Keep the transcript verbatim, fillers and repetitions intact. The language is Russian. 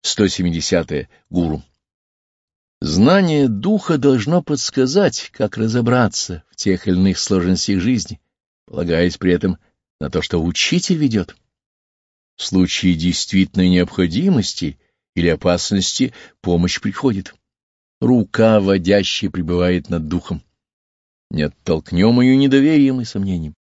сто семидесятое. Гуру. Знание духа должно подсказать, как разобраться в тех или иных сложностях жизни, полагаясь при этом на то, что учитель ведет. В случае действительной необходимости или опасности помощь приходит. Рука водящая пребывает над духом. Не оттолкнем ее недоверием и сомнением.